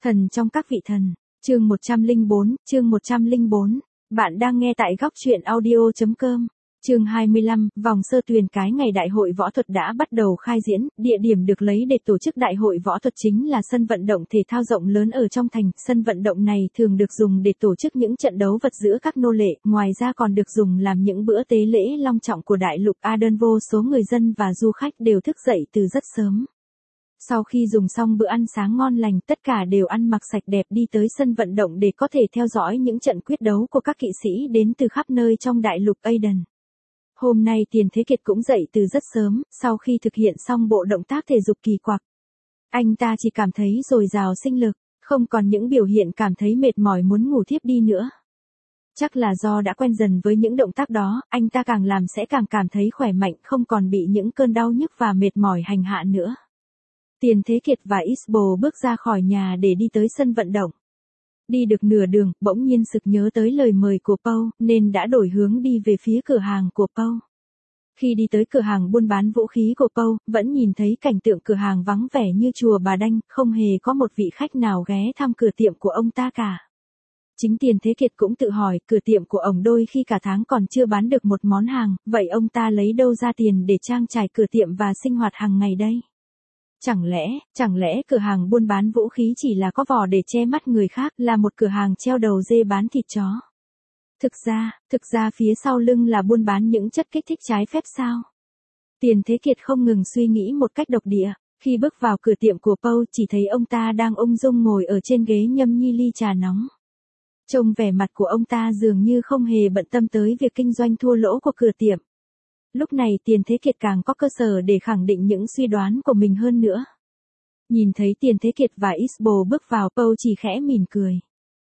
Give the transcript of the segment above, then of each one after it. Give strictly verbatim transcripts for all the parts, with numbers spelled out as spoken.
Thần trong các vị thần, chương một trăm lẻ bốn, chương một trăm lẻ bốn. Bạn đang nghe tại góc truyện audio chấm com. Chương hai mươi lăm, vòng sơ tuyển cái ngày đại hội võ thuật đã bắt đầu khai diễn, địa điểm được lấy để tổ chức đại hội võ thuật chính là sân vận động thể thao rộng lớn ở trong thành. Sân vận động này thường được dùng để tổ chức những trận đấu vật giữa các nô lệ, ngoài ra còn được dùng làm những bữa tế lễ long trọng của đại lục Aden. Vô số người dân và du khách đều thức dậy từ rất sớm. Sau khi dùng xong bữa ăn sáng ngon lành, tất cả đều ăn mặc sạch đẹp đi tới sân vận động để có thể theo dõi những trận quyết đấu của các kỵ sĩ đến từ khắp nơi trong đại lục Aden. Hôm nay Tiền Thế Kiệt cũng dậy từ rất sớm, sau khi thực hiện xong bộ động tác thể dục kỳ quặc. Anh ta chỉ cảm thấy dồi dào sinh lực, không còn những biểu hiện cảm thấy mệt mỏi muốn ngủ thiếp đi nữa. Chắc là do đã quen dần với những động tác đó, anh ta càng làm sẽ càng cảm thấy khỏe mạnh, không còn bị những cơn đau nhức và mệt mỏi hành hạ nữa. Tiền Thế Kiệt và Isbo bước ra khỏi nhà để đi tới sân vận động. Đi được nửa đường, bỗng nhiên sực nhớ tới lời mời của Paul, nên đã đổi hướng đi về phía cửa hàng của Paul. Khi đi tới cửa hàng buôn bán vũ khí của Paul, vẫn nhìn thấy cảnh tượng cửa hàng vắng vẻ như chùa Bà Đanh, không hề có một vị khách nào ghé thăm cửa tiệm của ông ta cả. Chính Tiền Thế Kiệt cũng tự hỏi, cửa tiệm của ông đôi khi cả tháng còn chưa bán được một món hàng, vậy ông ta lấy đâu ra tiền để trang trải cửa tiệm và sinh hoạt hàng ngày đây? Chẳng lẽ, chẳng lẽ cửa hàng buôn bán vũ khí chỉ là có vỏ để che mắt người khác, là một cửa hàng treo đầu dê bán thịt chó? Thực ra, thực ra phía sau lưng là buôn bán những chất kích thích trái phép sao? Tiền Thế Kiệt không ngừng suy nghĩ một cách độc địa. Khi bước vào cửa tiệm của Paul, chỉ thấy ông ta đang ung dung ngồi ở trên ghế nhâm nhi ly trà nóng. Trông vẻ mặt của ông ta dường như không hề bận tâm tới việc kinh doanh thua lỗ của cửa tiệm. Lúc này Tiền Thế Kiệt càng có cơ sở để khẳng định những suy đoán của mình hơn nữa. Nhìn thấy Tiền Thế Kiệt và Isbo bước vào, Paul chỉ khẽ mỉm cười.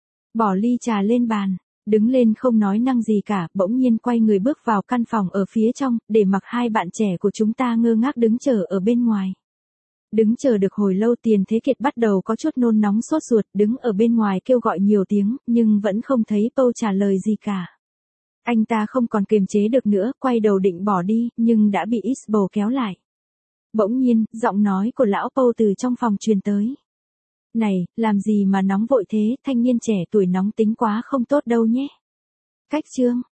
Bỏ ly trà lên bàn, đứng lên không nói năng gì cả, bỗng nhiên quay người bước vào căn phòng ở phía trong, để mặc hai bạn trẻ của chúng ta ngơ ngác đứng chờ ở bên ngoài. Đứng chờ được hồi lâu, Tiền Thế Kiệt bắt đầu có chút nôn nóng sốt ruột, đứng ở bên ngoài kêu gọi nhiều tiếng, nhưng vẫn không thấy Paul trả lời gì cả. Anh ta không còn kiềm chế được nữa, quay đầu định bỏ đi, nhưng đã bị Isbo kéo lại. Bỗng nhiên, giọng nói của lão Paul từ trong phòng truyền tới. Này, làm gì mà nóng vội thế, thanh niên trẻ tuổi nóng tính quá không tốt đâu nhé. Cách chương,